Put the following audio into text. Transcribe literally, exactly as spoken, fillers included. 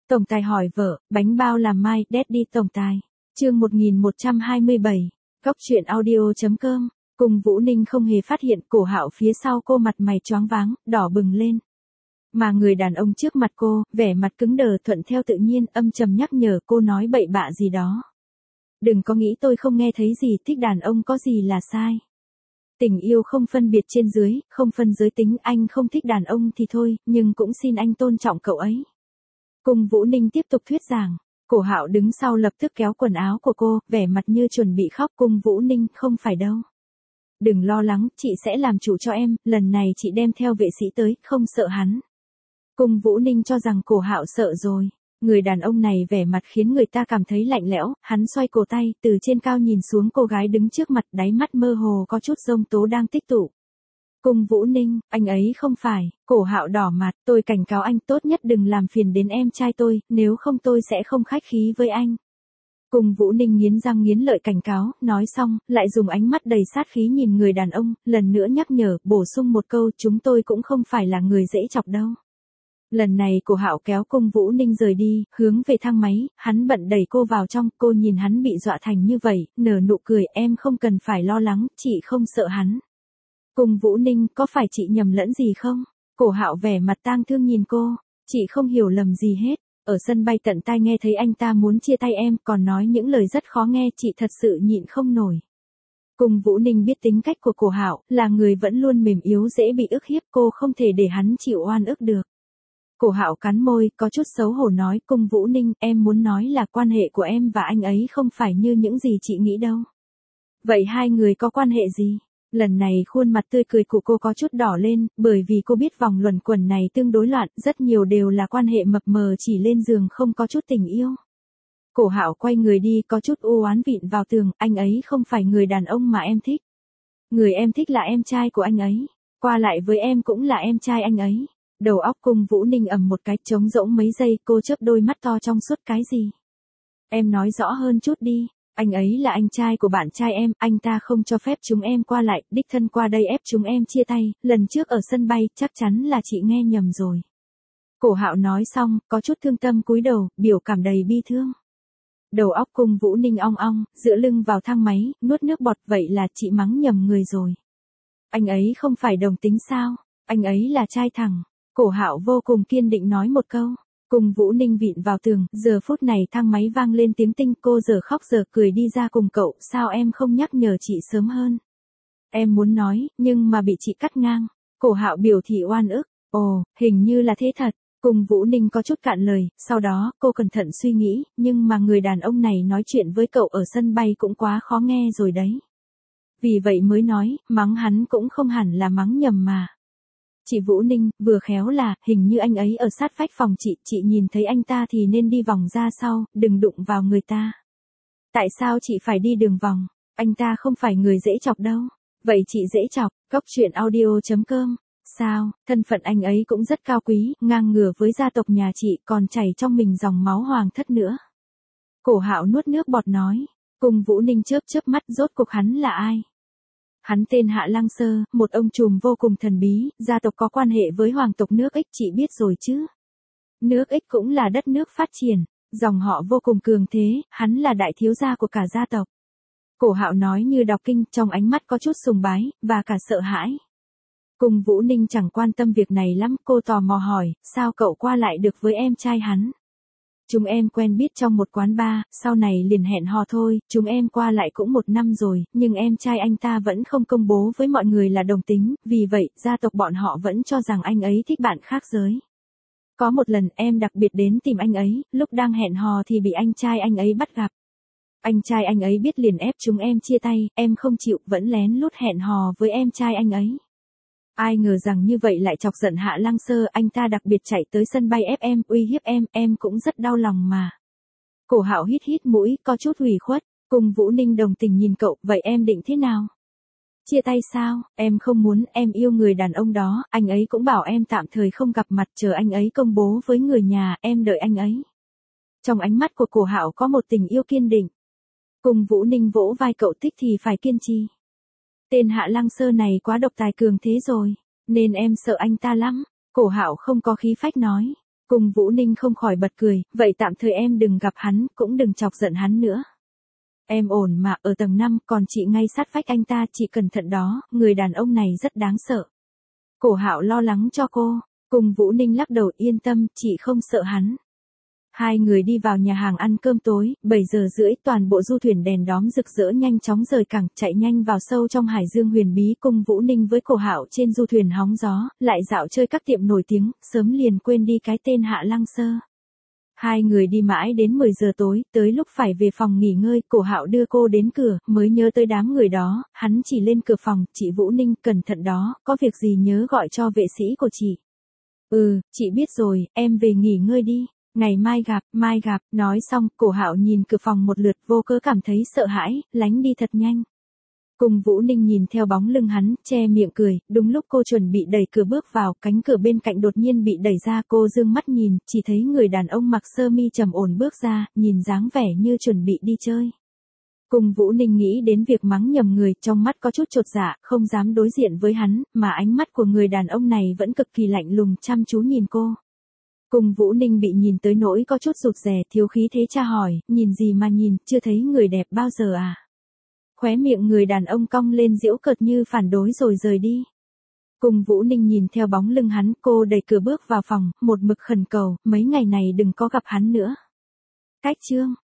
Tổng tài hỏi vợ, bánh bao làm mai, Daddy tổng tài. Chương một nghìn một trăm hai mươi bảy. Góc truyện audio chấm com. Cùng Vũ Ninh không hề phát hiện Cổ Hạo phía sau cô mặt mày choáng váng, đỏ bừng lên. Mà người đàn ông trước mặt cô, vẻ mặt cứng đờ thuận theo tự nhiên, âm trầm nhắc nhở cô nói bậy bạ gì đó. Đừng có nghĩ tôi không nghe thấy gì, thích đàn ông có gì là sai. Tình yêu không phân biệt trên dưới, không phân giới tính, anh không thích đàn ông thì thôi, nhưng cũng xin anh tôn trọng cậu ấy. Cùng Vũ Ninh tiếp tục thuyết giảng. Cổ Hạo đứng sau lập tức kéo quần áo của cô, vẻ mặt như chuẩn bị khóc. Cùng Vũ Ninh, không phải đâu. Đừng lo lắng, chị sẽ làm chủ cho em, lần này chị đem theo vệ sĩ tới, không sợ hắn. Cùng Vũ Ninh cho rằng Cổ Hạo sợ rồi. Người đàn ông này vẻ mặt khiến người ta cảm thấy lạnh lẽo, hắn xoay cổ tay, từ trên cao nhìn xuống cô gái đứng trước mặt, đáy mắt mơ hồ có chút giông tố đang tích tụ. Cùng Vũ Ninh, anh ấy không phải. Cổ Hạo đỏ mặt, tôi cảnh cáo anh tốt nhất đừng làm phiền đến em trai tôi, nếu không tôi sẽ không khách khí với anh. Cùng Vũ Ninh nghiến răng nghiến lợi cảnh cáo, nói xong, lại dùng ánh mắt đầy sát khí nhìn người đàn ông, lần nữa nhắc nhở, bổ sung một câu, chúng tôi cũng không phải là người dễ chọc đâu. Lần này Cổ Hạo kéo Cung Vũ Ninh rời đi, hướng về thang máy, hắn bận đẩy cô vào trong, cô nhìn hắn bị dọa thành như vậy, nở nụ cười, em không cần phải lo lắng, chị không sợ hắn. Cung Vũ Ninh, có phải chị nhầm lẫn gì không? Cổ Hạo vẻ mặt tang thương nhìn cô, chị không hiểu lầm gì hết. Ở sân bay tận tai nghe thấy anh ta muốn chia tay em, còn nói những lời rất khó nghe, chị thật sự nhịn không nổi. Cung Vũ Ninh biết tính cách của Cổ Hạo, là người vẫn luôn mềm yếu dễ bị ức hiếp, cô không thể để hắn chịu oan ức được. Cổ Hạo cắn môi, có chút xấu hổ nói, Cung Vũ Ninh, em muốn nói là quan hệ của em và anh ấy không phải như những gì chị nghĩ đâu. Vậy hai người có quan hệ gì? Lần này khuôn mặt tươi cười của cô có chút đỏ lên, bởi vì cô biết vòng luẩn quẩn này tương đối loạn, rất nhiều đều là quan hệ mập mờ chỉ lên giường không có chút tình yêu. Cổ Hạo quay người đi có chút u oán vịn vào tường, anh ấy không phải người đàn ông mà em thích. Người em thích là em trai của anh ấy, qua lại với em cũng là em trai anh ấy. Đầu óc Cung Vũ Ninh ầm một cái trống rỗng mấy giây, cô chớp đôi mắt to trong suốt cái gì? Em nói rõ hơn chút đi. Anh ấy là anh trai của bạn trai em, anh ta không cho phép chúng em qua lại, đích thân qua đây ép chúng em chia tay, lần trước ở sân bay, chắc chắn là chị nghe nhầm rồi. Cổ Hạo nói xong, có chút thương tâm cúi đầu, biểu cảm đầy bi thương. Đầu óc Cung Vũ Ninh ong ong, dựa lưng vào thang máy, nuốt nước bọt, vậy là chị mắng nhầm người rồi. Anh ấy không phải đồng tính sao, anh ấy là trai thẳng. Cổ Hạo vô cùng kiên định nói một câu. Cùng Vũ Ninh vịn vào tường, giờ phút này thang máy vang lên tiếng tinh, cô giờ khóc giờ cười đi ra cùng cậu, sao em không nhắc nhở chị sớm hơn? Em muốn nói, nhưng mà bị chị cắt ngang. Cổ Hạo biểu thị oan ức, ồ, hình như là thế thật. Cùng Vũ Ninh có chút cạn lời, sau đó, cô cẩn thận suy nghĩ, nhưng mà người đàn ông này nói chuyện với cậu ở sân bay cũng quá khó nghe rồi đấy. Vì vậy mới nói, mắng hắn cũng không hẳn là mắng nhầm mà. Chị Vũ Ninh, vừa khéo là, hình như anh ấy ở sát vách phòng chị, chị nhìn thấy anh ta thì nên đi vòng ra sau, đừng đụng vào người ta. Tại sao chị phải đi đường vòng? Anh ta không phải người dễ chọc đâu. Vậy chị dễ chọc, góc truyện audio chấm com. Sao, thân phận anh ấy cũng rất cao quý, ngang ngửa với gia tộc nhà chị, còn chảy trong mình dòng máu hoàng thất nữa. Cổ Hạo nuốt nước bọt nói, cùng Vũ Ninh chớp chớp mắt, rốt cuộc hắn là ai? Hắn tên Hạ Lăng Sơ, một ông trùm vô cùng thần bí, gia tộc có quan hệ với hoàng tộc nước Ích, chị biết rồi chứ. Nước Ích cũng là đất nước phát triển, dòng họ vô cùng cường thế, hắn là đại thiếu gia của cả gia tộc. Cổ Hạo nói như đọc kinh, trong ánh mắt có chút sùng bái, và cả sợ hãi. Cùng Vũ Ninh chẳng quan tâm việc này lắm, cô tò mò hỏi, sao cậu qua lại được với em trai hắn? Chúng em quen biết trong một quán bar, sau này liền hẹn hò thôi, chúng em qua lại cũng một năm rồi, nhưng em trai anh ta vẫn không công bố với mọi người là đồng tính, vì vậy, gia tộc bọn họ vẫn cho rằng anh ấy thích bạn khác giới. Có một lần em đặc biệt đến tìm anh ấy, lúc đang hẹn hò thì bị anh trai anh ấy bắt gặp. Anh trai anh ấy biết liền ép chúng em chia tay, em không chịu, vẫn lén lút hẹn hò với em trai anh ấy. Ai ngờ rằng như vậy lại chọc giận Hạ Lăng Sơ, anh ta đặc biệt chạy tới sân bay ép em, uy hiếp em, em cũng rất đau lòng mà. Cổ Hạo hít hít mũi, có chút ủy khuất, cùng Vũ Ninh đồng tình nhìn cậu, vậy em định thế nào? Chia tay sao, em không muốn, em yêu người đàn ông đó, anh ấy cũng bảo em tạm thời không gặp mặt, chờ anh ấy công bố với người nhà, em đợi anh ấy. Trong ánh mắt của Cổ Hạo có một tình yêu kiên định. Cùng Vũ Ninh vỗ vai cậu, thích thì phải kiên trì. Tên Hạ Lăng Sơ này quá độc tài cường thế rồi, nên em sợ anh ta lắm. Cổ Hạo không có khí phách nói. Cùng Vũ Ninh không khỏi bật cười, vậy tạm thời em đừng gặp hắn, cũng đừng chọc giận hắn nữa. Em ổn mà, ở tầng năm, còn chị ngay sát vách anh ta, chị cẩn thận đó, người đàn ông này rất đáng sợ. Cổ Hạo lo lắng cho cô, Cùng Vũ Ninh lắc đầu, yên tâm, chị không sợ hắn. Hai người đi vào nhà hàng ăn cơm tối, bảy giờ rưỡi toàn bộ du thuyền đèn đóm rực rỡ nhanh chóng rời cảng, chạy nhanh vào sâu trong hải dương huyền bí. Cùng Vũ Ninh với Cổ Hạo trên du thuyền hóng gió, lại dạo chơi các tiệm nổi tiếng, sớm liền quên đi cái tên Hạ Lăng Sơ. Hai người đi mãi đến mười giờ tối, tới lúc phải về phòng nghỉ ngơi, Cổ Hạo đưa cô đến cửa, mới nhớ tới đám người đó, hắn chỉ lên cửa phòng, chị Vũ Ninh, cẩn thận đó, có việc gì nhớ gọi cho vệ sĩ của chị. Ừ, chị biết rồi, em về nghỉ ngơi đi. Ngày mai gặp, mai gặp, nói xong, Cổ Hạo nhìn cửa phòng một lượt, vô cớ cảm thấy sợ hãi, lánh đi thật nhanh. Cùng Vũ Ninh nhìn theo bóng lưng hắn, che miệng cười, đúng lúc cô chuẩn bị đẩy cửa bước vào, cánh cửa bên cạnh đột nhiên bị đẩy ra, cô dương mắt nhìn, chỉ thấy người đàn ông mặc sơ mi trầm ổn bước ra, nhìn dáng vẻ như chuẩn bị đi chơi. Cùng Vũ Ninh nghĩ đến việc mắng nhầm người, trong mắt có chút chột dạ, không dám đối diện với hắn, mà ánh mắt của người đàn ông này vẫn cực kỳ lạnh lùng chăm chú nhìn cô. Cùng Vũ Ninh bị nhìn tới nỗi có chút rụt rè, thiếu khí thế tra hỏi, nhìn gì mà nhìn, chưa thấy người đẹp bao giờ à? Khóe miệng người đàn ông cong lên giễu cợt như phản đối rồi rời đi. Cùng Vũ Ninh nhìn theo bóng lưng hắn, cô đẩy cửa bước vào phòng, một mực khẩn cầu, mấy ngày này đừng có gặp hắn nữa. Cách chương